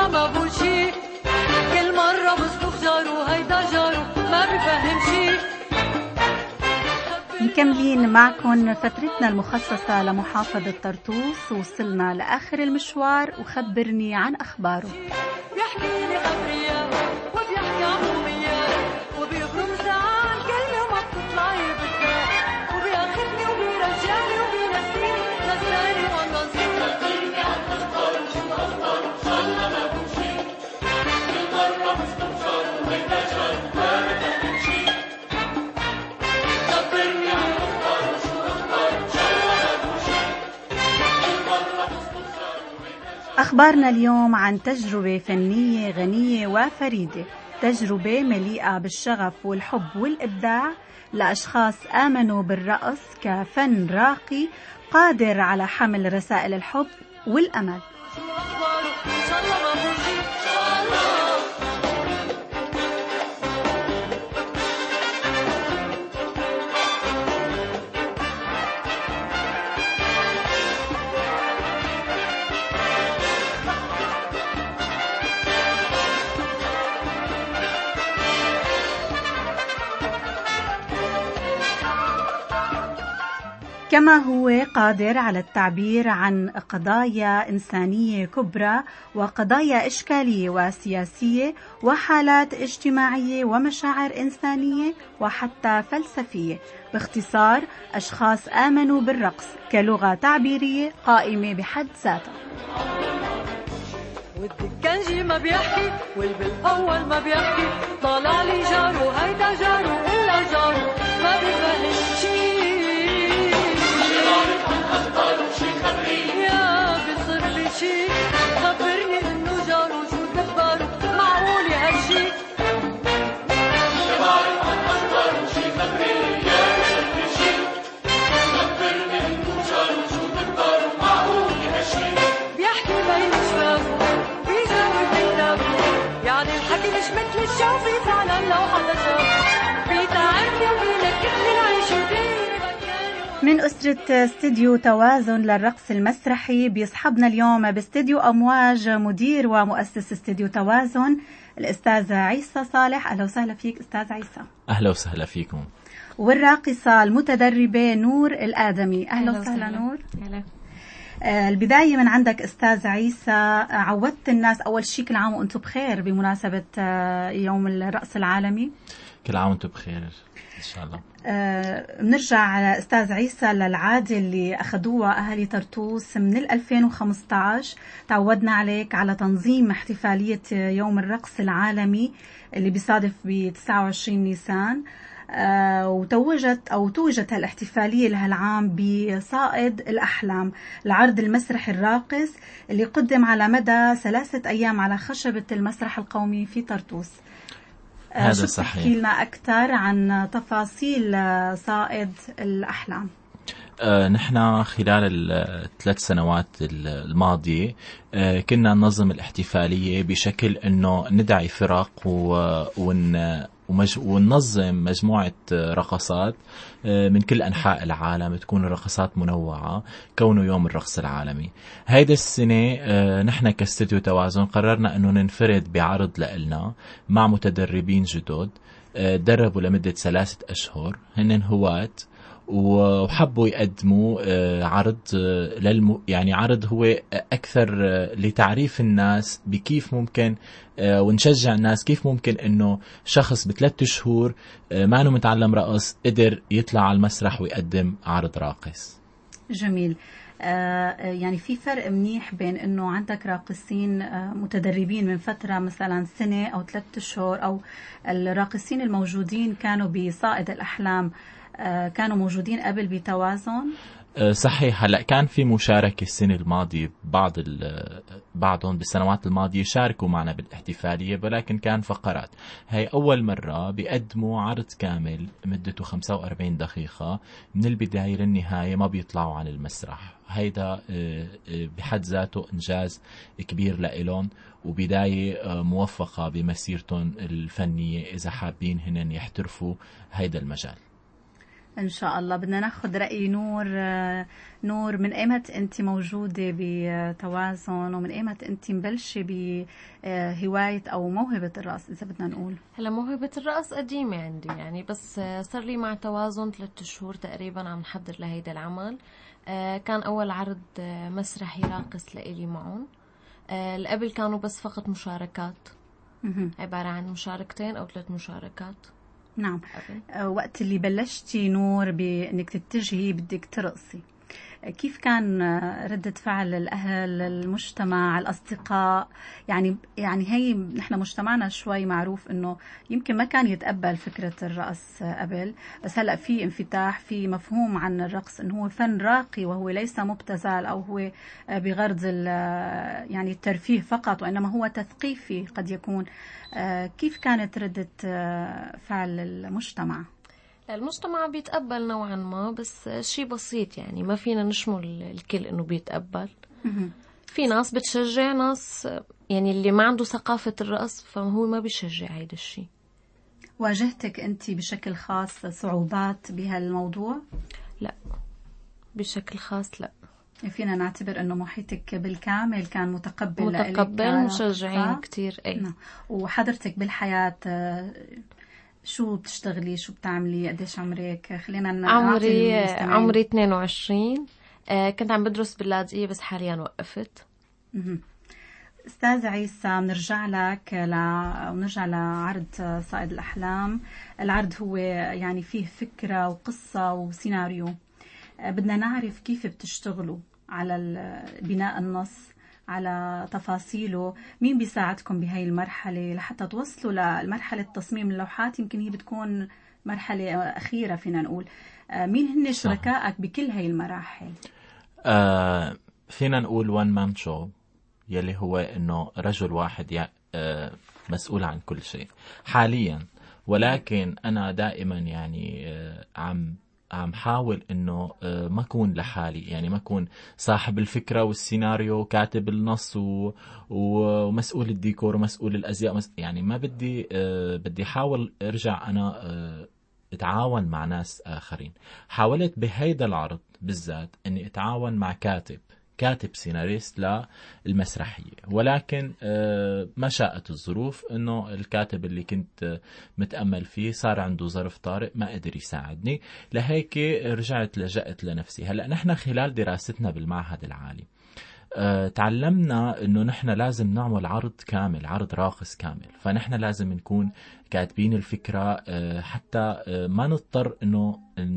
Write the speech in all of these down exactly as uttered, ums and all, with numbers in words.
الله ما بقول شي، كل مرة بصدق جارو هيدا جارو ما بفهم شي. مكملين معكم فترتنا المخصصة لمحافظة طرطوس، وصلنا لآخر المشوار وخبرني عن أخباره. بيحكي لي خبرية وبيحكي عمومية وبيبرم ساعة كلمة ما بتطلعي بالذات، وبياخدني وبيرجعني وبينسيني نساني والله نسيني. خبرني عن أخباره شو أخباره إن شاء الله ما بوشي، كل مرة بستبشر وهيدا جار ما بفهم شي. خبرني عن أخباره شو أخباره إن شاء الله ما بوشي، كل مرة بستبشر وهيدا جار. أخبارنا اليوم عن تجربة فنية غنية وفريدة، تجربة مليئة بالشغف والحب والإبداع لأشخاص آمنوا بالرقص كفن راقي قادر على حمل رسائل الحب والأمل. شو أخباره إن شاء الله ما بوشي إن شاء الله. كما هو قادر على التعبير عن قضايا إنسانية كبرى وقضايا إشكالية وسياسية وحالات اجتماعية ومشاعر إنسانية وحتى فلسفية. باختصار أشخاص آمنوا بالرقص كلغة تعبيرية قائمة بحد ذاتها. والدكانجي ما بيحكي والبالأول ما بيحكي، طالع لي جارو هيدا جارو إلا جارو ما بفهم شي. يا بيصير لي شي خبرني إنه جارو شو دبارو معقول هالشي. يا بعرف عن أخباره شي خبرني يا بيصير لي شي، خبرني إنه جارو شو دبارو معقول هالشي. بيحكي بين شفافه بيجاوب بكتابه، يعني الحكي مش مثل الشوفي فعلا لو حدا شاف، بيتعبني وبينكدني العيش وديني. من أسرة استديو توازن للرقص المسرحي بيصحبنا اليوم باستديو أمواج مدير ومؤسس استديو توازن الأستاذ عيسى صالح. أهلا وسهلا فيك أستاذ عيسى. أهلا وسهلا فيكم. والراقصة المتدربة نور الآدمي. أهلا, أهلا وسهلا نور. أهلا. آه البداية من عندك أستاذ عيسى، عودت الناس أول شيء كل عام وأنتم بخير بمناسبة آه يوم الرقص العالمي. كل عام وأنتم بخير إن شاء الله. آه بنرجع أستاذ عيسى للعادة اللي أخذوها أهالي طرطوس من ألفين وخمسة عشر. تعودنا عليك على تنظيم احتفالية يوم الرقص العالمي اللي بيصادف ب تسعة وعشرين نيسان، آه وتوجت أو توجت هالاحتفالية لهالعام بصائد الأحلام، العرض المسرحي الراقص اللي قدم على مدى ثلاثة أيام على خشبة المسرح القومي في طرطوس. هذا صحيح. تحكي لنا أكثر عن تفاصيل صائد الأحلام. آه نحن خلال الثلاث سنوات الماضية آه كنا ننظم الاحتفالية بشكل أنه ندعي فرق ون وننظم مجموعة رقصات من كل أنحاء العالم، تكون الرقصات منوعة كونه يوم الرقص العالمي. هيدا السنة نحن كاستوديو توازن قررنا أنه ننفرد بعرض لنا مع متدربين جدد دربوا لمدة ثلاثة أشهر، هن هواة وحبوا يقدموا عرض للم... يعني عرض هو أكثر لتعريف الناس بكيف ممكن ونشجع الناس كيف ممكن إنه شخص بثلاث شهور ما إنه متعلم رقص قدر يطلع على المسرح ويقدم عرض راقص. جميل. يعني في فرق منيح بين إنه عندك راقصين متدربين من فترة مثلا سنة أو ثلاثة أشهر، أو الراقصين الموجودين كانوا بصائد الأحلام كانوا موجودين قبل بتوازن. صحيح. هلا كان في مشاركة السنة الماضية، بعض بعضهم بالسنوات الماضية شاركوا معنا بالاحتفالية ولكن كان فقرات. هاي أول مرة بيقدموا عرض كامل مدته خمسة وأربعين دقيقة من البداية للنهاية، ما بيطلعوا عن المسرح. هيدا بحد ذاته إنجاز كبير لإلهم وبداية موفقة بمسيرتهم الفنية إذا حابين هن يحترفوا هيدا المجال. إن شاء الله. بدنا ناخد رأي نور. نور، من ايمت أنت موجودة بتوازن، ومن ايمت أنت مبلشة بهواية أو موهبة الرقص إذا بدنا نقول؟ هلا موهبة الرقص قديمة عندي يعني، بس صار لي مع توازن ثلاثة شهور تقريبا عم نحضر لهيدا العمل. كان أول عرض مسرحي راقص لإلي معهم. قبل كانوا بس فقط مشاركات، عبارة عن مشاركتين أو ثلاث مشاركات. نعم. أه وقت اللي بلشتي نور بأنك تتجهي بدك ترقصي، كيف كان ردة فعل الأهل، المجتمع، الأصدقاء؟ يعني يعني هي نحن مجتمعنا شوي معروف إنه يمكن ما كان يتقبل فكرة الرقص قبل، بس هلأ في انفتاح، في مفهوم عن الرقص إنه هو فن راقي وهو ليس مبتذل أو هو بغرض يعني الترفيه فقط، وإنما هو تثقيفي قد يكون. كيف كانت ردة فعل المجتمع؟ المجتمع بيتقبل نوعا ما، بس شيء بسيط يعني، ما فينا نشمل الكل انه بيتقبل. في ناس بتشجع، ناس يعني اللي ما عنده ثقافة الرقص فهو ما بيشجع هيدا الشيء. واجهتك انت بشكل خاص صعوبات بهالموضوع؟ لا بشكل خاص لا. فينا نعتبر انه محيطك بالكامل كان متقبل، متقبل مشجعين كتير. اي. وحضرتك بالحياة شو بتشتغلي، شو بتعملي، قديش عمرك؟ خلينا عمري عمري اثنين وعشرين. آه كنت عم بدرس باللاذقية بس حاليا وقفت. أستاذ عيسى، بنرجع لك ل... ونرجع لعرض صائد الأحلام. العرض هو يعني فيه فكرة وقصة وسيناريو. بدنا نعرف كيف بتشتغلوا على بناء النص، على تفاصيله. مين بيساعدكم بهاي المرحلة لحتى توصلوا لمرحلة تصميم اللوحات؟ يمكن هي بتكون مرحلة أخيرة فينا نقول. مين هن شركائك بكل هاي المراحل؟ آه فينا نقول one man show، يلي هو إنه رجل واحد يعني آه مسؤول عن كل شيء حاليا. ولكن أنا دائما يعني آه عم عم حاول انه ما اكون لحالي، يعني ما اكون صاحب الفكرة والسيناريو، كاتب النص و... ومسؤول الديكور ومسؤول الازياء، يعني ما بدي بدي احاول ارجع انا اتعاون مع ناس اخرين. حاولت بهيدا العرض بالذات اني اتعاون مع كاتب كاتب سيناريست للمسرحية، ولكن ما شاءت الظروف انه الكاتب اللي كنت متأمل فيه صار عنده ظرف طارئ ما قدر يساعدني، لهيك رجعت لجأت لنفسي. هلأ نحن خلال دراستنا بالمعهد العالي أه تعلمنا انه نحن لازم نعمل عرض كامل، عرض راقص كامل. فنحن لازم نكون كاتبين الفكرة أه حتى أه ما نضطر انه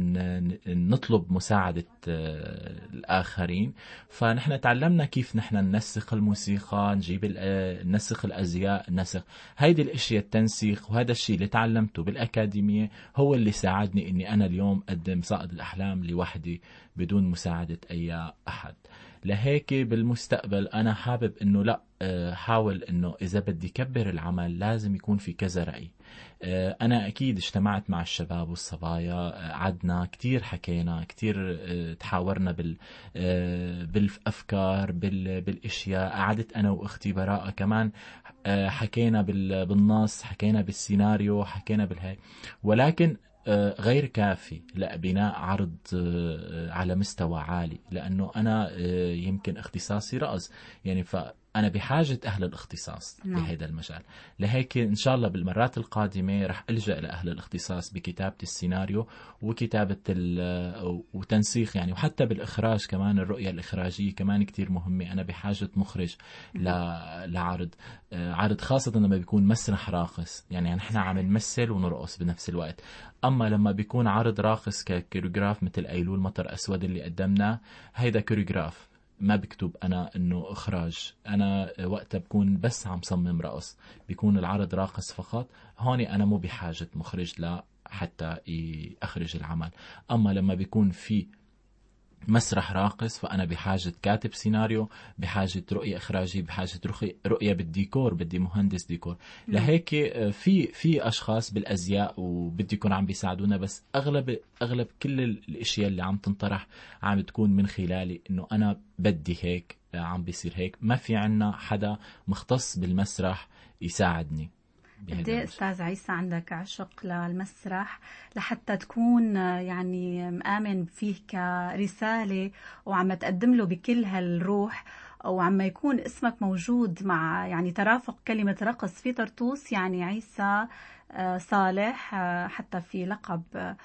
نطلب مساعدة أه الاخرين. فنحن تعلمنا كيف نحن ننسق الموسيقى، نجيب ننسق الازياء، ننسق هيدي الاشياء، التنسيق. وهذا الشيء اللي تعلمته بالاكاديمية هو اللي ساعدني اني انا اليوم اقدم صائد الاحلام لوحدي بدون مساعدة اي احد. لهيك بالمستقبل أنا حابب إنه لا حاول إنه إذا بدي كبر العمل لازم يكون في كذا رأي. أنا أكيد اجتمعت مع الشباب والصبايا، عدنا كتير، حكينا كتير، تحاورنا بال بالأفكار بالأشياء. قعدت أنا وأختي براءة كمان حكينا بالنص، حكينا بالسيناريو، حكينا بالهاي. ولكن غير كافي لبناء عرض على مستوى عالي، لأنه أنا يمكن اختصاصي رقص يعني، فأنا بحاجة أهل الاختصاص بهذا المجال. لهيك إن شاء الله بالمرات القادمة رح ألجأ لأهل الاختصاص بكتابة السيناريو وكتابة وتنسيق يعني، وحتى بالإخراج كمان. الرؤية الإخراجية كمان كتير مهمة. أنا بحاجة مخرج لعرض عرض، خاصة لما بيكون مسرح راقص، يعني نحن عم نمثل ونرقص بنفس الوقت. أما لما بيكون عرض راقص ككوريوغراف مثل أيلول مطر أسود اللي قدمناه، هيدا كوريوغراف، ما بكتب أنا إنه إخراج. أنا وقتها بكون بس عم صمم رقص، بيكون العرض راقص فقط. هوني أنا مو بحاجة مخرج لا حتى أخرج العمل. أما لما بيكون في مسرح راقص فأنا بحاجة كاتب سيناريو، بحاجة رؤية إخراجية، بحاجة رؤية بالديكور، بدي مهندس ديكور. لهيك في في أشخاص بالأزياء وبدي يكون عم بيساعدونا، بس أغلب أغلب كل الأشياء اللي عم تنطرح عم تكون من خلالي، إنه أنا بدي هيك، عم بيصير هيك. ما في عنا حدا مختص بالمسرح يساعدني. قد ايه استاذ عيسى عندك عشق للمسرح لحتى تكون يعني مآمن فيه كرسالة وعم تقدم له بكل هالروح، وعم يكون اسمك موجود مع يعني ترافق كلمة رقص في طرطوس. يعني عيسى صالح حتى في لقب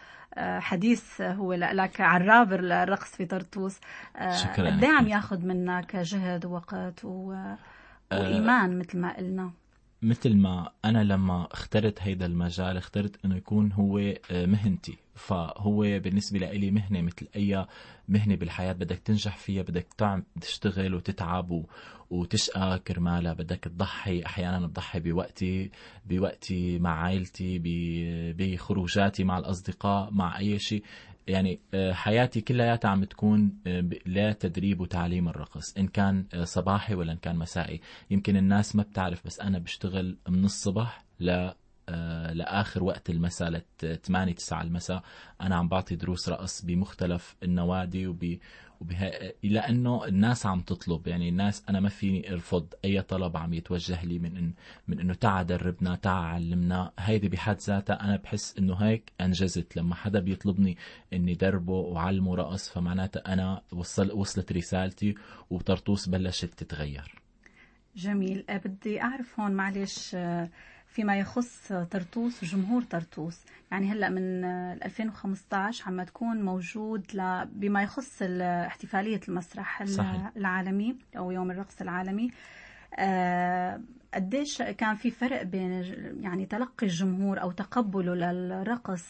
حديث هو لك عراب الرقص في طرطوس. قد ايه عم ياخذ منك جهد ووقت و... وإيمان مثل ما قلنا؟ مثل ما أنا لما اخترت هيدا المجال اخترت أنه يكون هو مهنتي، فهو بالنسبة لي مهنة مثل أي مهنة بالحياة بدك تنجح فيها، بدك تعم تشتغل وتتعب و... وتشقى كرمالها، بدك تضحي أحيانا تضحي بوقتي بوقتي مع عائلتي، بخروجاتي مع الأصدقاء، مع أي شيء. يعني حياتي كلها عم تكون لا تدريب وتعليم الرقص، إن كان صباحي ولا إن كان مسائي. يمكن الناس ما بتعرف بس أنا بشتغل من الصبح ل لآخر وقت المساء ثمانية تسعة المساء. أنا عم بعطي دروس رقص بمختلف النوادي وب وبه... لأنه الناس عم تطلب. يعني الناس أنا ما فيني أرفض أي طلب عم يتوجه لي من إن... من إنه تعا دربنا تعا علمنا. هيدي بحد ذاتها أنا بحس إنه هيك أنجزت. لما حدا بيطلبني إني دربه وعلمه رقص فمعناتها أنا وصل... وصلت رسالتي وطرطوس بلشت تتغير. جميل. بدي أعرف هون معلش فيما يخص طرطوس وجمهور طرطوس، يعني هلأ من ألفين وخمسة عشر عم تكون موجود ل... بما يخص احتفالية المسرح صحيح. العالمي أو يوم الرقص العالمي. أه... قديش كان في فرق بين يعني تلقي الجمهور أو تقبله للرقص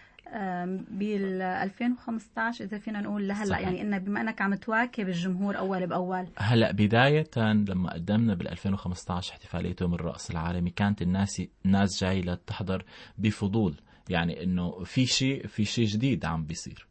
بال ألفين وخمسة عشر إذا فينا نقول لهلا؟ يعني إنه بما أنك عم تواكب الجمهور أول بأول. هلا بداية لما قدمنا بال ألفين وخمسة عشر احتفالية يوم الرقص العالمي كانت الناس الناس جاي لتحضر بفضول، يعني إنه في شيء في شيء جديد عم بيصير.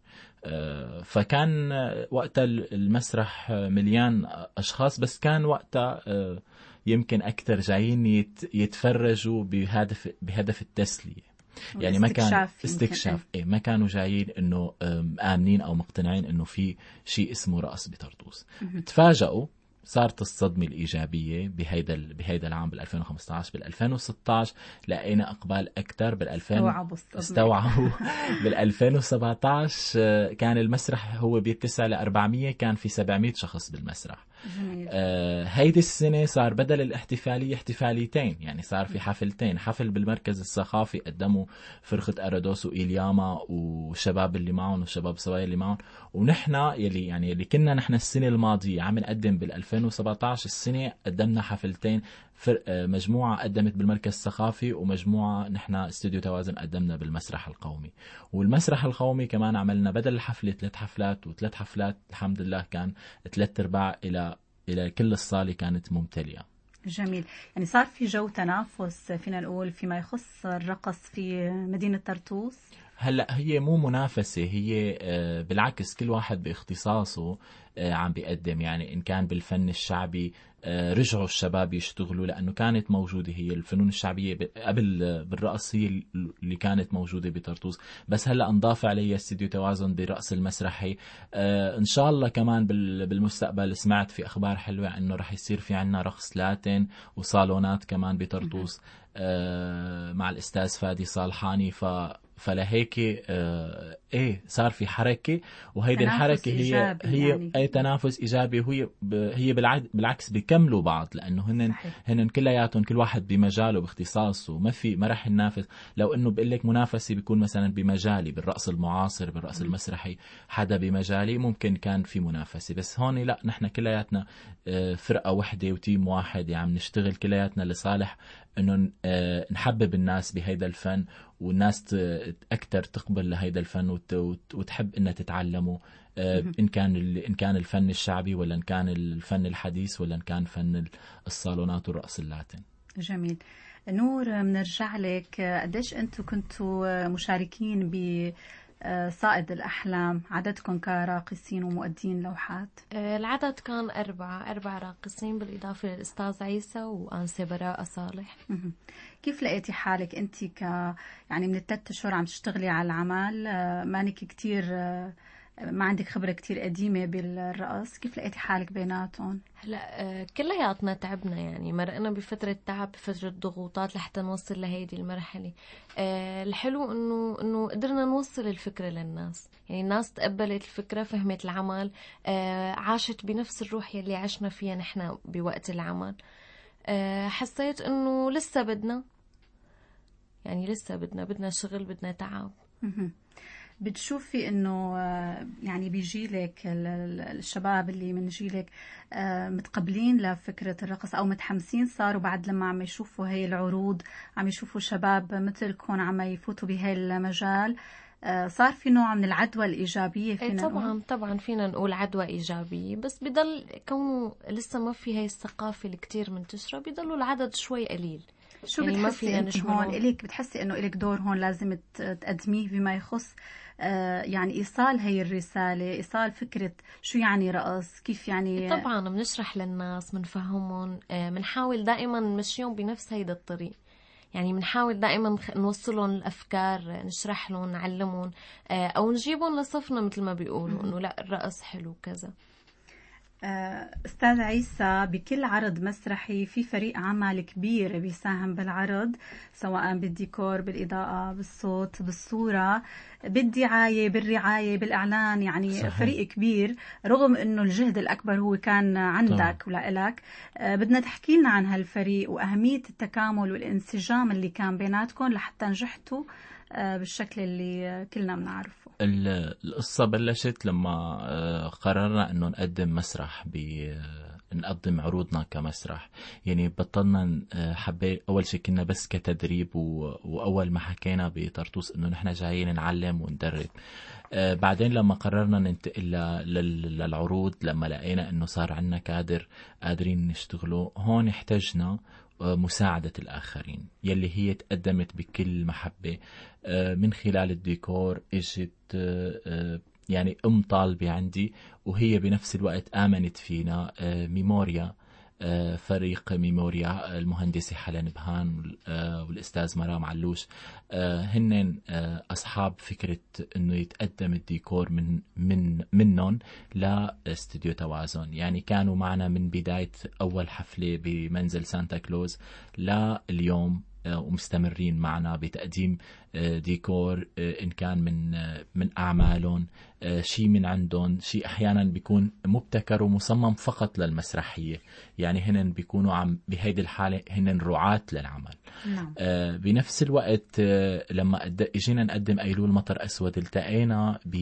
فكان وقتها المسرح مليان أشخاص، بس كان وقتها يمكن أكثر جايين يتفرجوا بهدف بهدف التسلية. يعني ما كان استكشاف إيه ما كانوا جايين إنه آمنين أو مقتنعين إنه في شيء اسمه رقص بطرطوس. تفاجأوا، صارت الصدمة الإيجابية بهيدا بهيدا العام بال ألفين وخمسة عشر. بال ألفين وستة عشر لقينا إقبال أكثر. بال ألفين استوعبوا بال ألفين وسبعة عشر كان المسرح هو بيتسع ل أربعمية، كان في سبعمية شخص بالمسرح. آه هيدي السنة صار بدل الاحتفالية احتفاليتين، يعني صار في حفلتين، حفل بالمركز الثقافي قدموا فرقة أرادوس وإلياما وشباب اللي معهم وشباب سوايا اللي معهم، ونحن يلي يعني اللي كنا نحن السنة الماضية عم نقدم بال ألفين وسبعة عشر السنة قدمنا حفلتين. مجموعة قدمت بالمركز الثقافي ومجموعة نحن استوديو توازن قدمنا بالمسرح القومي. والمسرح القومي كمان عملنا بدل الحفلة ثلاث حفلات، وثلاث حفلات الحمد لله كان ثلاث ارباع إلى إلى كل الصالة كانت ممتلئة. جميل. يعني صار في جو تنافس فينا نقول فيما يخص الرقص في مدينة طرطوس. هلأ هي مو منافسة، هي بالعكس كل واحد باختصاصه عم بيقدم. يعني إن كان بالفن الشعبي رجعوا الشباب يشتغلوا، لأنه كانت موجودة هي الفنون الشعبية قبل بالرقص هي اللي كانت موجودة بطرطوس، بس هلأ انضاف عليها استوديو توازن برقص المسرحي. إن شاء الله كمان بالمستقبل سمعت في أخبار حلوة إنه رح يصير في عنا رقص لاتين وصالونات كمان بطرطوس مع الأستاذ فادي صالحاني. ف فلهيك آه ايه صار في حركه، وهيدي الحركه هي هي يعني. اي تنافس ايجابي، وهي هي بالعكس بيكملوا بعض، لانه هن هن كلياتهم كل واحد بمجاله باختصاصه، ما في ما راح ينافس. لو انه بقول لك منافسه بيكون مثلا بمجالي بالرقص المعاصر بالرقص م. المسرحي حدا بمجالي ممكن كان في منافسه، بس هون لا، نحن كلياتنا آه فرقه وحده وتيم واحد، يعني نشتغل كلياتنا لصالح انه آه نحبب الناس بهيدا الفن، والناس أكتر تقبل لهيدا الفن وتحب إنها تتعلمه، إن كان إن كان الفن الشعبي ولا إن كان الفن الحديث ولا إن كان فن الصالونات والرقص اللاتين. جميل. نور، منرجع لك، قديش أنتوا كنتوا مشاركين ب صائد الأحلام، عددكم كراقصين ومؤدين لوحات؟ العدد كان أربعة أربع راقصين بالإضافة للأستاذ عيسى وأنسة براءة صالح. كيف لقيتي حالك أنت ك يعني من الثلاث أشهر عم تشتغلي على العمل، مانك كتير ما عندك خبرة كتير قديمة بالرقص، كيف لقيتي حالك بيناتهم؟ هلا آه، كلياتنا تعبنا، يعني مرقنا بفترة تعب، بفترة ضغوطات لحتى نوصل لهيدي المرحلة. آه، الحلو انه انه قدرنا نوصل الفكرة للناس، يعني الناس تقبلت الفكرة، فهمت العمل، آه، عاشت بنفس الروح يلي عشنا فيها نحن بوقت العمل. آه، حسيت انه لسه بدنا، يعني لسه بدنا بدنا شغل، بدنا تعب. بتشوفي انه يعني بجيلك الشباب اللي من جيلك متقبلين لفكرة الرقص او متحمسين صاروا بعد لما عم يشوفوا هاي العروض، عم يشوفوا شباب مثلكم عم يفوتوا بهاي المجال، صار في نوع من العدوى الإيجابية فينا طبعا نقول؟ طبعا فينا نقول عدوى إيجابية، بس بضل كونه لسه ما في هاي الثقافة اللي كتير منتشرة، بيضلوا العدد شوي قليل. شو يعني ما بتحسي فينا انت هون نشملهم. إليك، بتحسي انه إلك دور هون لازم تقدميه بما يخص آه يعني ايصال هي الرسالة، ايصال فكرة شو يعني رقص، كيف يعني؟ طبعا بنشرح للناس، بنفهمهم، بنحاول دائما نمشيهم بنفس هيدا الطريق، يعني بنحاول دائما نوصلهم الافكار، نشرح لهم، نعلمهم، او نجيبهم لصفنا مثل ما بيقولوا انه لا الرقص حلو كذا. أستاذ عيسى، بكل عرض مسرحي في فريق عمل كبير بيساهم بالعرض، سواء بالديكور، بالإضاءة، بالصوت، بالصورة، بالدعاية، بالرعاية، بالإعلان، يعني صحيح. فريق كبير، رغم أنه الجهد الأكبر هو كان عندك ولإلك. بدنا تحكي لنا عن هالفريق وأهمية التكامل والانسجام اللي كان بيناتكم لحتى نجحتوا بالشكل اللي كلنا بنعرفه. القصة بلشت لما قررنا انه نقدم مسرح، نقدم عروضنا كمسرح. يعني بطلنا حبي اول شيء كنا بس كتدريب، واول ما حكينا بطرطوس انه نحن جايين نعلم وندرب. بعدين لما قررنا ننتقل للعروض، لما لقينا انه صار عندنا كادر قادرين نشتغلوا، هون احتجنا مساعدة الآخرين يلي هي تقدمت بكل محبة من خلال الديكور. اجت يعني ام طالبة عندي، وهي بنفس الوقت آمنت فينا، ميموريا، فريق ميموريا، المهندسة حلا نبهان والأستاذ مرام علوش، هن أصحاب فكرة أنه يتقدم الديكور من من منهم لاستوديو توازن. يعني كانوا معنا من بداية أول حفلة بمنزل سانتا كلوز لليوم، ومستمرين معنا بتقديم ديكور، إن كان من من أعمالهم، شيء من عندهم، شيء أحيانا بيكون مبتكر ومصمم فقط للمسرحية. يعني هن بيكونوا عم بهيدي الحالة هن رعاة للعمل. نعم. آه بنفس الوقت آه لما اجينا نقدم أيلول مطر أسود، التقينا ب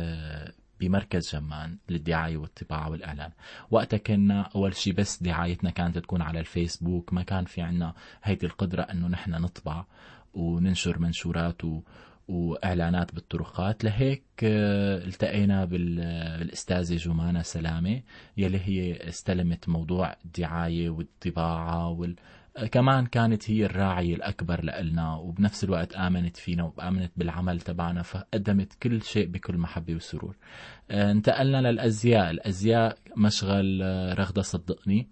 بمركز جمان للدعاية والطباعة والإعلان. وقتها كنا أول شيء بس دعايتنا كانت تكون على الفيسبوك، ما كان في عنا هيدي القدرة أنه نحن نطبع وننشر منشورات و... وإعلانات بالطرقات. لهيك التقينا بالأستاذة جمانة سلامة يلي هي استلمت موضوع الدعاية والطباعة وال... كمان كانت هي الراعية الأكبر لنا، وبنفس الوقت آمنت فينا وآمنت بالعمل تبعنا، فقدمت كل شيء بكل محبة وسرور. انتقلنا للأزياء. الأزياء مشغل رغدة صدقني.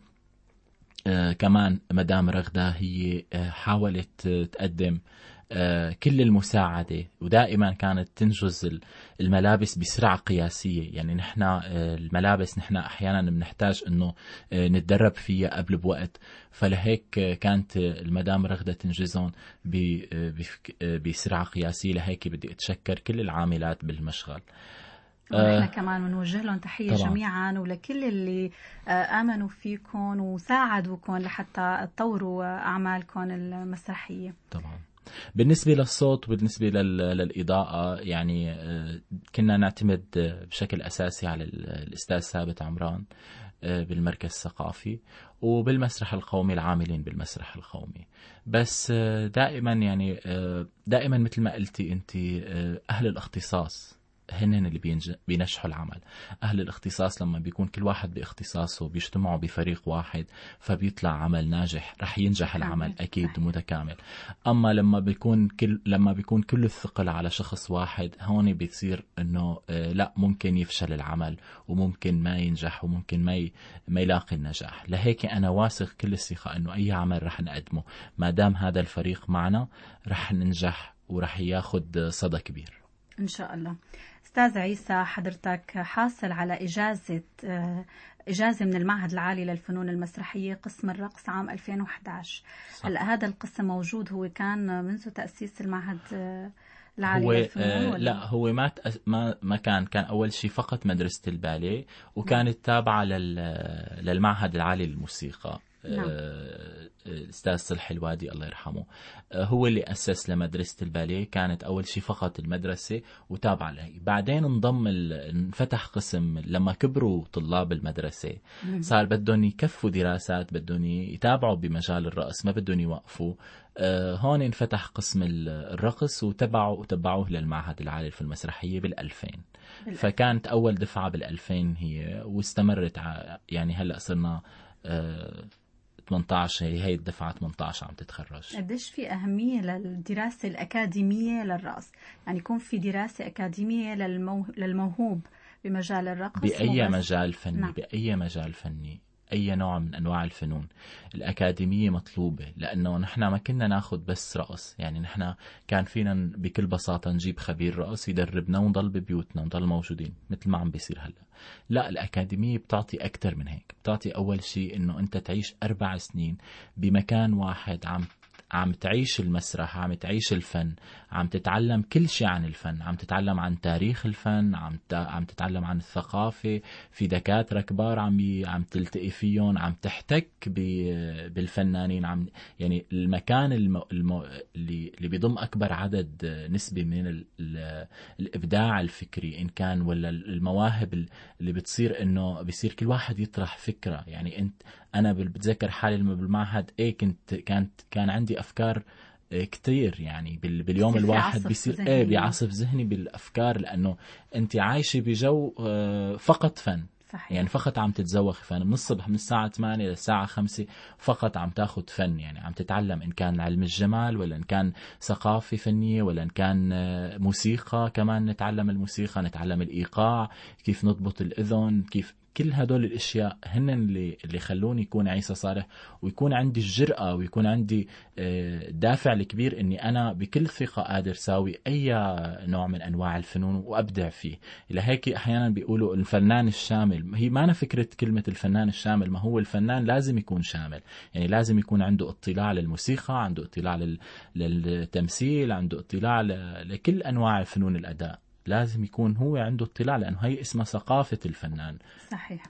كمان مدام رغدة هي حاولت تقدم كل المساعدة، ودائما كانت تنجز الملابس بسرعة قياسية. يعني نحن الملابس نحن أحيانا بنحتاج أنه نتدرب فيها قبل بوقت، فلهيك كانت المدام رغدة تنجزهم بسرعة قياسية. لهيك بدي أتشكر كل العاملات بالمشغل. ونحن كمان بنوجه لهم تحية طبعا. جميعا، ولكل اللي آمنوا فيكم وساعدوكم لحتى تطوروا أعمالكم المسرحية. طبعا. بالنسبة للصوت وبالنسبة للإضاءة، يعني كنا نعتمد بشكل أساسي على الأستاذ ثابت عمران بالمركز الثقافي، وبالمسرح القومي العاملين بالمسرح القومي. بس دائما يعني دائما مثل ما قلتي أنت، أهل الاختصاص هن اللي بينجحوا العمل. أهل الاختصاص لما بيكون كل واحد باختصاصه بيجتمعوا بفريق واحد، فبيطلع عمل ناجح، رح ينجح العمل أكيد متكامل. أما لما بيكون كل لما بيكون كل الثقل على شخص واحد، هون بيصير إنه آه لا، ممكن يفشل العمل وممكن ما ينجح وممكن ما ي... ما يلاقي النجاح. لهيك أنا واثق كل الثقة إنه أي عمل رح نقدمه ما دام هذا الفريق معنا رح ننجح ورح ياخد صدى كبير. إن شاء الله. أستاذ عيسى، حضرتك حاصل على إجازة إجازة من المعهد العالي للفنون المسرحية قسم الرقص عام ألفين وأحد عشر. هلا هذا القسم موجود، هو كان منذ تأسيس المعهد العالي هو للفنون آه ولا؟ لا، هو ما تأس ما ما كان كان أول شيء فقط مدرسة الباليه، وكانت تابعة لل للمعهد العالي للموسيقى. نعم. الأستاذ صلح الوادي الله يرحمه هو اللي أسس لمدرسة الباليه. كانت أول شيء فقط المدرسة وتابعة له، بعدين انضم انفتح قسم لما كبروا طلاب المدرسة، صار بدهم يكفوا دراسات، بدهم يتابعوا بمجال الرقص، ما بدهم يوقفوا. هون انفتح قسم الرقص وتبعوا وتبعوه للمعهد العالي في المسرحية بالألفين. فكانت أول دفعة بالألفين هي، واستمرت يعني هلأ صرنا ثمانية عشر، هي هي الدفعة ثمانية عشر عم تتخرج. قديش في أهمية للدراسة الأكاديمية للرقص؟ يعني يكون في دراسة أكاديمية للمو... للموهوب بمجال الرقص بأي مبس... مجال فني. نعم. بأي مجال فني، أي نوع من أنواع الفنون الأكاديمية مطلوبة، لأنه نحن ما كنا ناخد بس رقص. يعني نحن كان فينا بكل بساطة نجيب خبير رقص يدربنا ونضل ببيوتنا ونضل موجودين مثل ما عم بيصير هلأ. لا، الأكاديمية بتعطي أكتر من هيك. بتعطي أول شيء إنه أنت تعيش أربع سنين بمكان واحد، عم عم تعيش المسرح، عم تعيش الفن، عم تتعلم كل شيء عن الفن، عم تتعلم عن تاريخ الفن، عم عم تتعلم عن الثقافة. في دكاترة كبار عم عم تلتقي فيهم، عم تحتك بالفنانين، عم يعني المكان الم... الم... اللي اللي بيضم أكبر عدد نسبي من ال... ال... الإبداع الفكري إن كان، ولا المواهب اللي بتصير إنه بيصير كل واحد يطرح فكرة. يعني أنت أنا بتذكر حالي لما بالمعهد إيه كنت كانت كان عندي أفكار كتير، يعني باليوم الواحد بيصير إيه بيعصف ذهني بالأفكار، لأنه أنت عايشة بجو فقط فن. صحيح. يعني فقط عم تتذوق فن من الصبح، من الساعة ثمانية للساعة خمسة، فقط عم تاخد فن. يعني عم تتعلم إن كان علم الجمال، ولا إن كان ثقافة فنية، ولا إن كان موسيقى. كمان نتعلم الموسيقى، نتعلم الإيقاع، كيف نضبط الأذن، كيف كل هدول الاشياء هن اللي اللي خلوني يكون عيسى صالح، ويكون عندي الجرأة، ويكون عندي دافع الكبير اني انا بكل ثقة قادر ساوي اي نوع من انواع الفنون وابدع فيه. لهيك احيانا بيقولوا الفنان الشامل. هي ما أنا فكرة كلمة الفنان الشامل، ما هو الفنان لازم يكون شامل. يعني لازم يكون عنده اطلاع للموسيقى، عنده اطلاع لل... للتمثيل، عنده اطلاع ل... لكل انواع فنون الاداء. لازم يكون هو عنده اطلاع، لأنه هي اسمها ثقافة الفنان. صحيح.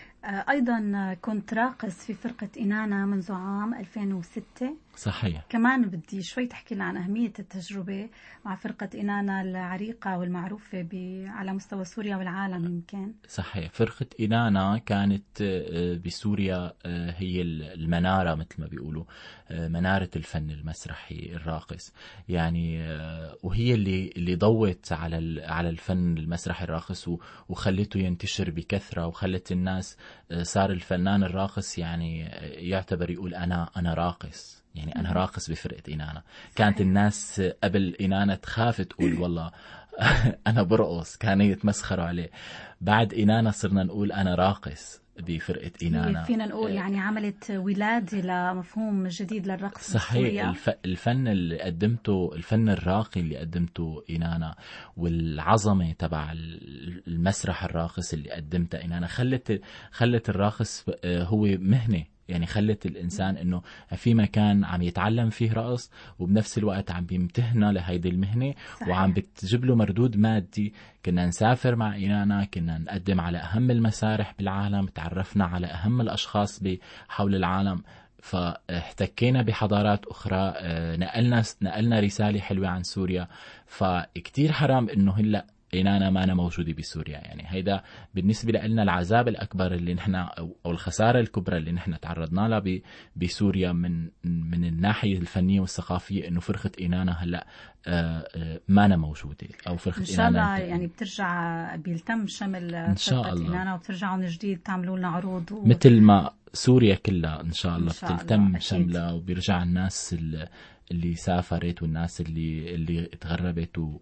أيضا كنت راقص في فرقة إنانا منذ عام ألفين وستة. صحيح. كمان بدي شوي تحكي لنا عن أهمية التجربة مع فرقة إنانا العريقة والمعروفة ب... على مستوى سوريا والعالم يمكن. صحيح. فرقة إنانا كانت بسوريا هي المنارة، مثل ما بيقولوا منارة الفن المسرحي الراقص. يعني وهي اللي اللي ضوت على على الفن المسرحي الراقص وخلته ينتشر بكثرة، وخلت الناس صار الفنان الراقص يعني يعتبر يقول أنا أنا راقص. يعني أنا راقص بفرقة إنانا. كانت الناس قبل إنانا تخاف تقول والله أنا برقص، كانوا يتمسخروا عليه. بعد إنانا صرنا نقول أنا راقص بفرقة إنانا. فينا نقول يعني عملت ولادة لمفهوم جديد للرقص. صحيح. الف... الفن اللي قدمته، الفن الراقي اللي قدمته إنانا، والعظمة تبع المسرح الراقص اللي قدمته إنانا، خلت خلت الراقص هو مهنة. يعني خلت الإنسان إنه في مكان عم يتعلم فيه رقص، وبنفس الوقت عم بيمتهنه لهيدي المهنة. صحيح. وعم بتجيب له مردود مادي. كنا نسافر مع إنانا، كنا نقدم على أهم المسارح بالعالم، تعرفنا على أهم الأشخاص حول العالم، فاحتكينا بحضارات أخرى، نقلنا نقلنا رسالة حلوة عن سوريا. فكتير حرام إنه هلأ إنانا ما أنا موجودة بسوريا. يعني هيدا بالنسبة لنا العذاب الأكبر اللي نحن أو الخسارة الكبرى اللي نحن تعرضنا لها بسوريا من من الناحية الفنية والثقافية، إنه فرقة إنانا هلأ ما أنا موجودة، أو فرقة إنانا إن شاء الله يعني بترجع بيلتم شمل فرقة إنانا وبترجعوا من جديد تعملوا لنا عروض و... مثل ما سوريا كلها إن شاء الله بتلتم شملها، وبيرجع الناس اللي سافرت والناس اللي اللي تغربت و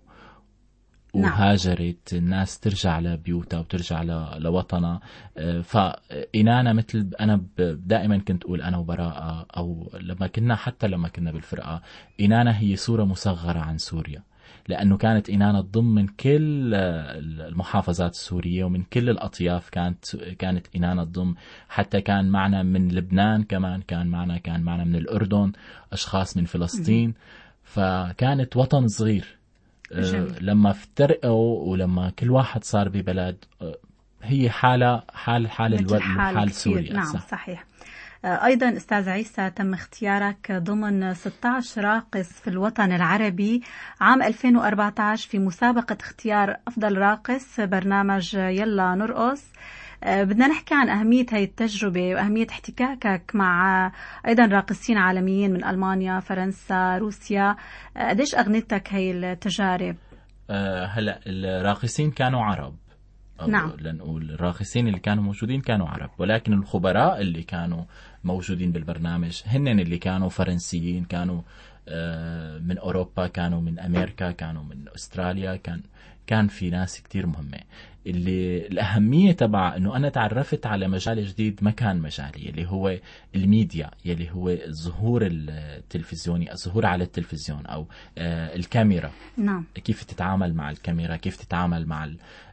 وهاجرت. الناس ترجع لبيوتها وترجع لوطنها. فإنانا مثل أنا دائما كنت أقول أنا وبراءة، أو لما كنا حتى لما كنا بالفرقة، إنانا هي صورة مصغرة عن سوريا. لأنه كانت إنانا تضم من كل المحافظات السورية ومن كل الأطياف، كانت كانت إنانا تضم، حتى كان معنا من لبنان، كمان كان معنا كان معنا من الأردن، أشخاص من فلسطين. فكانت وطن صغير. جميل. لما افترقوا ولما كل واحد صار ببلد، هي حالة حال حال الولد حال سوريا. نعم صح. صحيح. أيضا أستاذ عيسى، تم اختيارك ضمن ستة عشر راقص في الوطن العربي عام ألفين وأربعة عشر في مسابقة اختيار أفضل راقص برنامج يلا نرقص. بدنا نحكي عن أهمية هاي التجربة وأهمية احتكاكك مع أيضا راقصين عالميين من ألمانيا، فرنسا، روسيا. قديش أغنيتك هاي التجارب؟ أه هلا الراقصين كانوا عرب. نعم. لنقول الراقصين اللي كانوا موجودين كانوا عرب، ولكن الخبراء اللي كانوا موجودين بالبرنامج هن اللي كانوا فرنسيين، كانوا من أوروبا، كانوا من أمريكا، كانوا من أستراليا، كان كان في ناس كتير مهمة. اللي الأهمية تبع إنه أنا تعرفت على مجال جديد ما كان مجالي، اللي هو الميديا، يلي هو الظهور التلفزيوني، الظهور على التلفزيون أو الكاميرا. نعم. كيف تتعامل مع الكاميرا، كيف تتعامل مع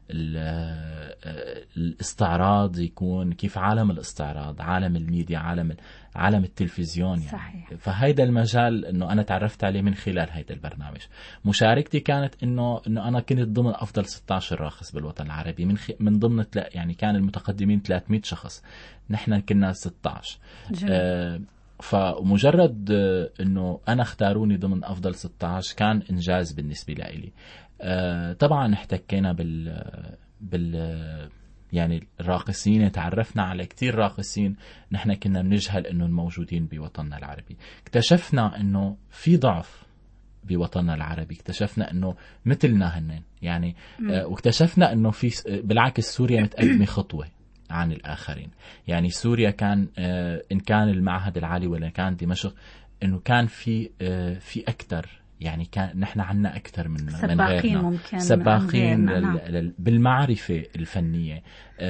الاستعراض، يكون كيف عالم الاستعراض، عالم الميديا، عالم عالم التلفزيون يعني. صحيح. فهيدا المجال انه انا تعرفت عليه من خلال هيدا البرنامج. مشاركتي كانت انه انه انا كنت ضمن افضل ستة عشر راقص بالوطن العربي، من خ... من ضمن تلا... يعني كان المتقدمين ثلاثمية شخص، نحن كنا ستة عشر. آه فمجرد آه انه انا اختاروني ضمن افضل ستة عشر كان انجاز بالنسبه لي. آه طبعا احتكينا بال بال يعني الراقصين، تعرفنا على كتير راقصين نحن كنا بنجهل انه الموجودين بوطننا العربي. اكتشفنا انه في ضعف بوطننا العربي، اكتشفنا انه مثلنا هنن يعني. آه واكتشفنا انه في بالعكس سوريا متقدمة خطوة عن الآخرين. يعني سوريا كان آه إن كان المعهد العالي ولا كان دمشق، إنه كان في آه في أكتر، يعني كان نحن عنا أكثر من من غيرنا، ممكن سباقين نعم. بالمعرفة الفنية،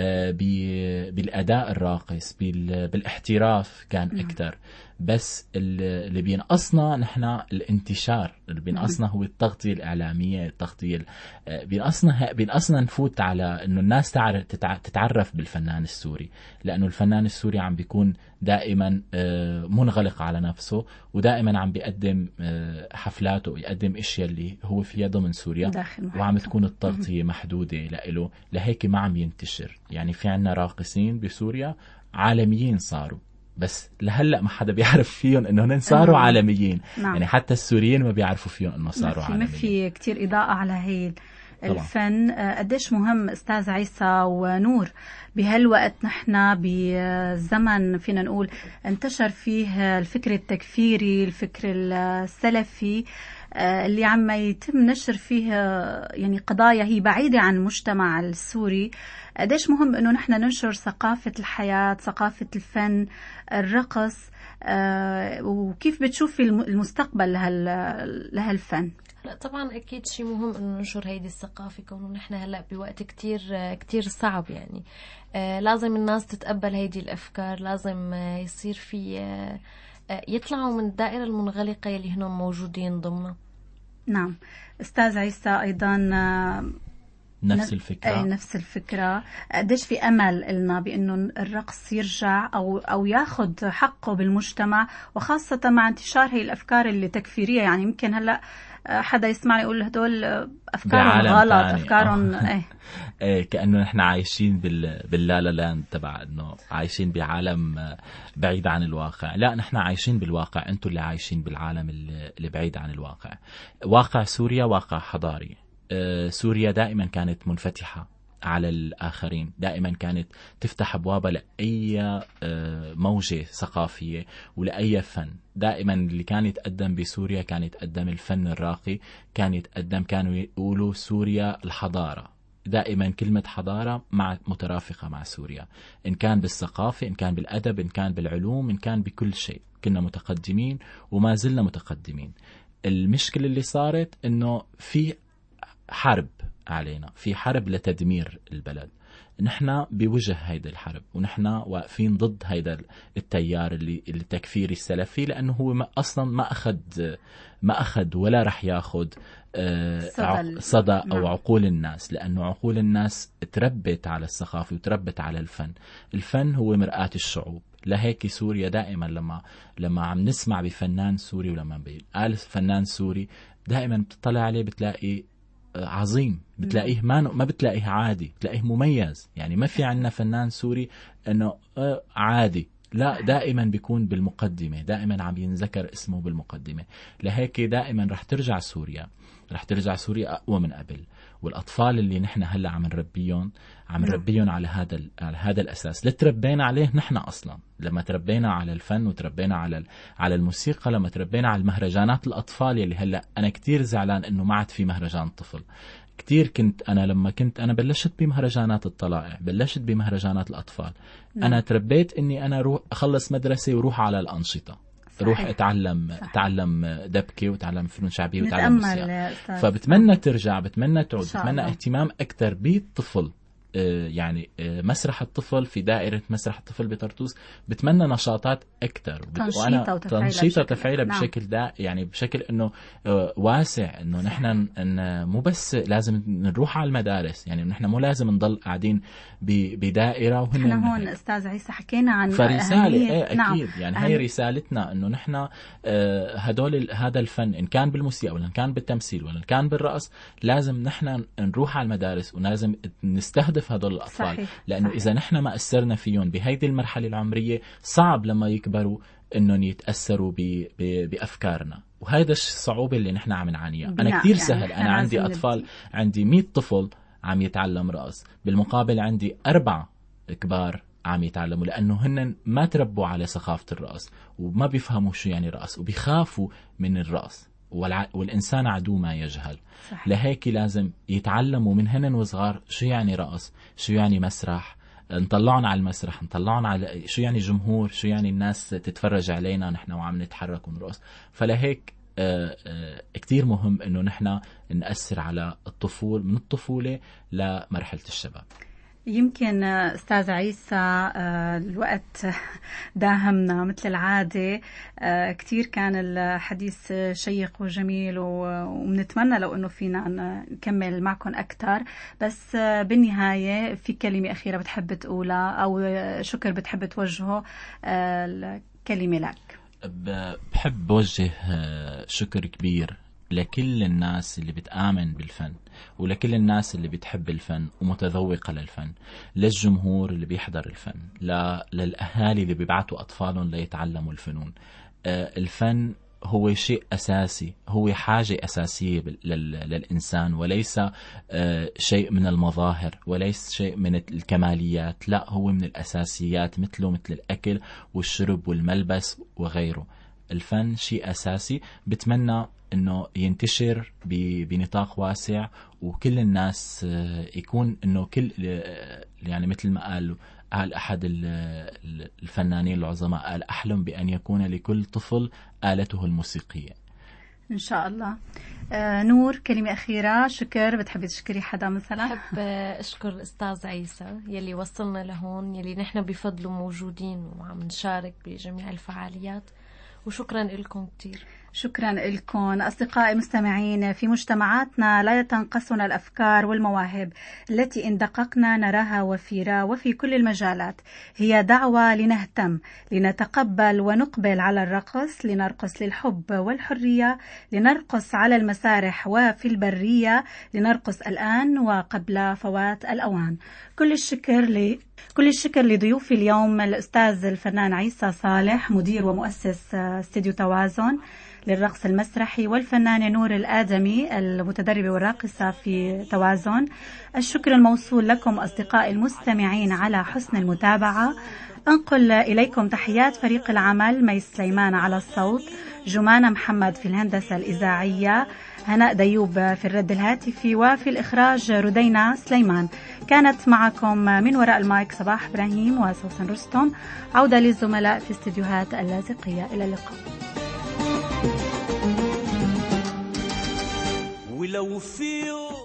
بالأداء الراقص، بالاحتراف كان أكثر. بس اللي بينقصنا نحن الانتشار، اللي بينقصنا هو التغطية الإعلامية، التغطية بينقصنا بينقصنا نفوت على إنه الناس تعرف تتعرف بالفنان السوري، لأنه الفنان السوري عم بيكون دائما منغلق على نفسه، ودائما عم بيقدم حفلاته ويقدم اشياء اللي هو فيها ضمن سوريا، وعم تكون التغطية محدودة لإله، لهيك ما عم ينتشر. يعني في عنا راقصين بسوريا عالميين صاروا، بس لهلا ما حدا بيعرف فيهم انه صاروا عالميين. نعم. يعني حتى السوريين ما بيعرفوا فيهم انه صاروا عالميين. ما في كتير إضاءة على هي الفن. قديش مهم أستاذ عيسى ونور بهالوقت نحن بزمن فينا نقول انتشر فيه الفكر التكفيري، الفكر السلفي اللي عم يتم نشر فيه يعني قضايا هي بعيدة عن المجتمع السوري. قديش مهم انه نحن ننشر ثقافة الحياة، ثقافة الفن، الرقص. وكيف بتشوفي المستقبل لهالفن؟ لا طبعا اكيد شيء مهم انه ننشر هيدي الثقافه، كونه نحن هلا بوقت كتير كتير صعب. يعني آه لازم الناس تتقبل هيدي الافكار، لازم آه يصير في آه يطلعوا من الدائره المنغلقه اللي هن موجودين ضمنها. نعم. استاذ عيسى ايضا آه نفس الفكرة. أي نفس الفكرة. قديش في أمل لنا بأنه الرقص يرجع أو أو ياخد حقه بالمجتمع، وخاصة مع انتشار هي الأفكار اللي تكفيرية. يعني يمكن هلا حدا يسمعني يقول هدول أفكارهم غلط، أفكارهم إيه إيه كأنه نحن عايشين بال باللا لا لاند تبع إنه عايشين بعالم بعيد عن الواقع. لا، نحن عايشين بالواقع، أنتوا اللي عايشين بالعالم اللي بعيد عن الواقع. واقع سوريا واقع حضاري. سوريا دائما كانت منفتحة على الآخرين، دائما كانت تفتح أبوابها لأي موجة ثقافية ولأي فن. دائما اللي كان يتقدم بسوريا كان يتقدم الفن الراقي، كان يتقدم كانوا يقولوا سوريا الحضارة. دائما كلمة حضارة مع مترافقة مع سوريا، إن كان بالثقافة، إن كان بالأدب، إن كان بالعلوم، إن كان بكل شيء. كنا متقدمين وما زلنا متقدمين. المشكلة اللي صارت إنه في حرب علينا، في حرب لتدمير البلد. نحن بوجه هيدا الحرب، ونحن واقفين ضد هيدا التيار اللي التكفيري السلفي، لأنه هو ما أصلا ما أخذ ما أخذ ولا رح ياخد صدى, صدى أو عقول الناس، لأنه عقول الناس تربت على الثقافة وتربت على الفن. الفن هو مرآة الشعوب. لهيك سوريا دائما لما لما عم نسمع بفنان سوري ولما بيقال فنان سوري دائما بتطلع عليه بتلاقي عظيم، بتلاقيه ما ما بتلاقيه عادي، بتلاقيه مميز. يعني ما في عنا فنان سوري انه عادي، لا، دائما بيكون بالمقدمة، دائما عم ينذكر اسمه بالمقدمة. لهيك دائما رح ترجع سوريا رح ترجع سوريا أقوى من قبل. والأطفال اللي نحن هلا عم نربيهم عم نربيهم على هذا على هذا الأساس اللي تربينا عليه نحن أصلا. لما تربينا على الفن وتربينا على على الموسيقى، لما تربينا على المهرجانات الأطفال يلي هلا أنا كتير زعلان إنه ما عاد في مهرجان طفل. كتير كنت أنا لما كنت أنا بلشت بمهرجانات الطلائع، بلشت بمهرجانات الأطفال. م. أنا تربيت إني أنا روح أخلص مدرسة وروح على الأنشطة. صحيح. روح اتعلم صحيح. اتعلم دبكة وتعلم فنون شعبية وتعلم موسيقى. فبتمنى ترجع، بتمنى تعود، بتمنى اهتمام أكتر بالطفل. يعني مسرح الطفل في دائرة مسرح الطفل بطرطوس بتمنى نشاطات أكتر، تنشيطة تنشيطة وتفعيلة بشكل دا يعني بشكل إنه واسع، إنه نحن إن مو بس لازم نروح على المدارس، يعني نحن مو لازم نضل قاعدين بدائرة. وهن نحن هون أستاذ عيسى حكينا عن فرسالة ايه أكيد. نعم. يعني هاي رسالتنا إنه نحن هدول هذا الفن إن كان بالموسيقى ولا إن كان بالتمثيل ولا إن كان بالرقص، لازم نحن نروح على المدارس ولازم نستهدف هدول الأطفال. صحيح. لأنه صحيح. إذا نحن ما أثرنا فيهم بهيدي المرحلة العمرية صعب لما يكبروا إنهم يتأثروا ب... ب... بأفكارنا. وهذا الصعوبة اللي نحن عم نعانيها. أنا كتير يعني سهل أنا عندي أطفال نبدي. عندي مية طفل عم يتعلم رقص، بالمقابل عندي أربعة كبار عم يتعلموا، لأنه هن ما تربوا على ثقافة الرقص وما بيفهموا شو يعني رقص وبيخافوا من الرقص، والع... والإنسان عدو ما يجهل. صحيح. لهيك لازم يتعلموا من هن وصغار شو يعني رقص، شو يعني مسرح، نطلعون على المسرح، نطلعون على شو يعني جمهور، شو يعني الناس تتفرج علينا نحن وعم نتحرك ونرقص. فلهيك آآ آآ كتير مهم إنه نحن نأثر على الطفول من الطفولة لمرحلة الشباب. يمكن أستاذ عيسى الوقت داهمنا مثل العادة، كتير كان الحديث شيق وجميل وبنتمنى لو أنه فينا نكمل معكم أكتر، بس بالنهاية في كلمة أخيرة بتحب تقولها أو شكر بتحب توجهه، الكلمة لك. بحب وجه شكر كبير لكل الناس اللي بتآمن بالفن ولكل الناس اللي بتحب الفن ومتذوقة للفن، للجمهور اللي بيحضر الفن، للأهالي اللي بيبعتوا أطفالهم ليتعلموا الفنون. الفن هو شيء أساسي، هو حاجة أساسية للإنسان، وليس شيء من المظاهر وليس شيء من الكماليات، لا، هو من الأساسيات مثله مثل الأكل والشرب والملبس وغيره. الفن شيء أساسي، بتمنى إنه ينتشر بنطاق واسع وكل الناس يكون إنه كل يعني مثل ما قال قال أحد الفنانين العظماء، قال أحلم بأن يكون لكل طفل آلته الموسيقية. إن شاء الله. آه نور، كلمة أخيرة، شكر، بتحبي تشكري حدا مثلا؟ بحب أشكر الأستاذ عيسى يلي وصلنا لهون، يلي نحن بفضله موجودين وعم نشارك بجميع الفعاليات، وشكرا لكم كتير. شكرا لكم أصدقائي المستمعين. في مجتمعاتنا لا يتنقصنا الأفكار والمواهب التي إن دققنا نراها وفيرة وفي كل المجالات. هي دعوة لنهتم، لنتقبل ونقبل على الرقص، لنرقص للحب والحرية، لنرقص على المسارح وفي البرية، لنرقص الآن وقبل فوات الأوان. كل الشكر ل... كل الشكر لضيوفي اليوم، الأستاذ الفنان عيسى صالح مدير ومؤسس استديو توازن للرقص المسرحي، والفنانة نور الآدمي المتدربة والراقصة في توازن. الشكر الموصول لكم أصدقائي المستمعين على حسن المتابعة. أنقل إليكم تحيات فريق العمل: مي سليمان على الصوت، جمانة محمد في الهندسة الإذاعية، هناء ديوب في الرد الهاتفي، وفي الإخراج ردينا سليمان. كانت معكم من وراء المايك صباح إبراهيم وسوسن رستم. عودة للزملاء في استديوهات اللاذقية. إلى اللقاء. ولو في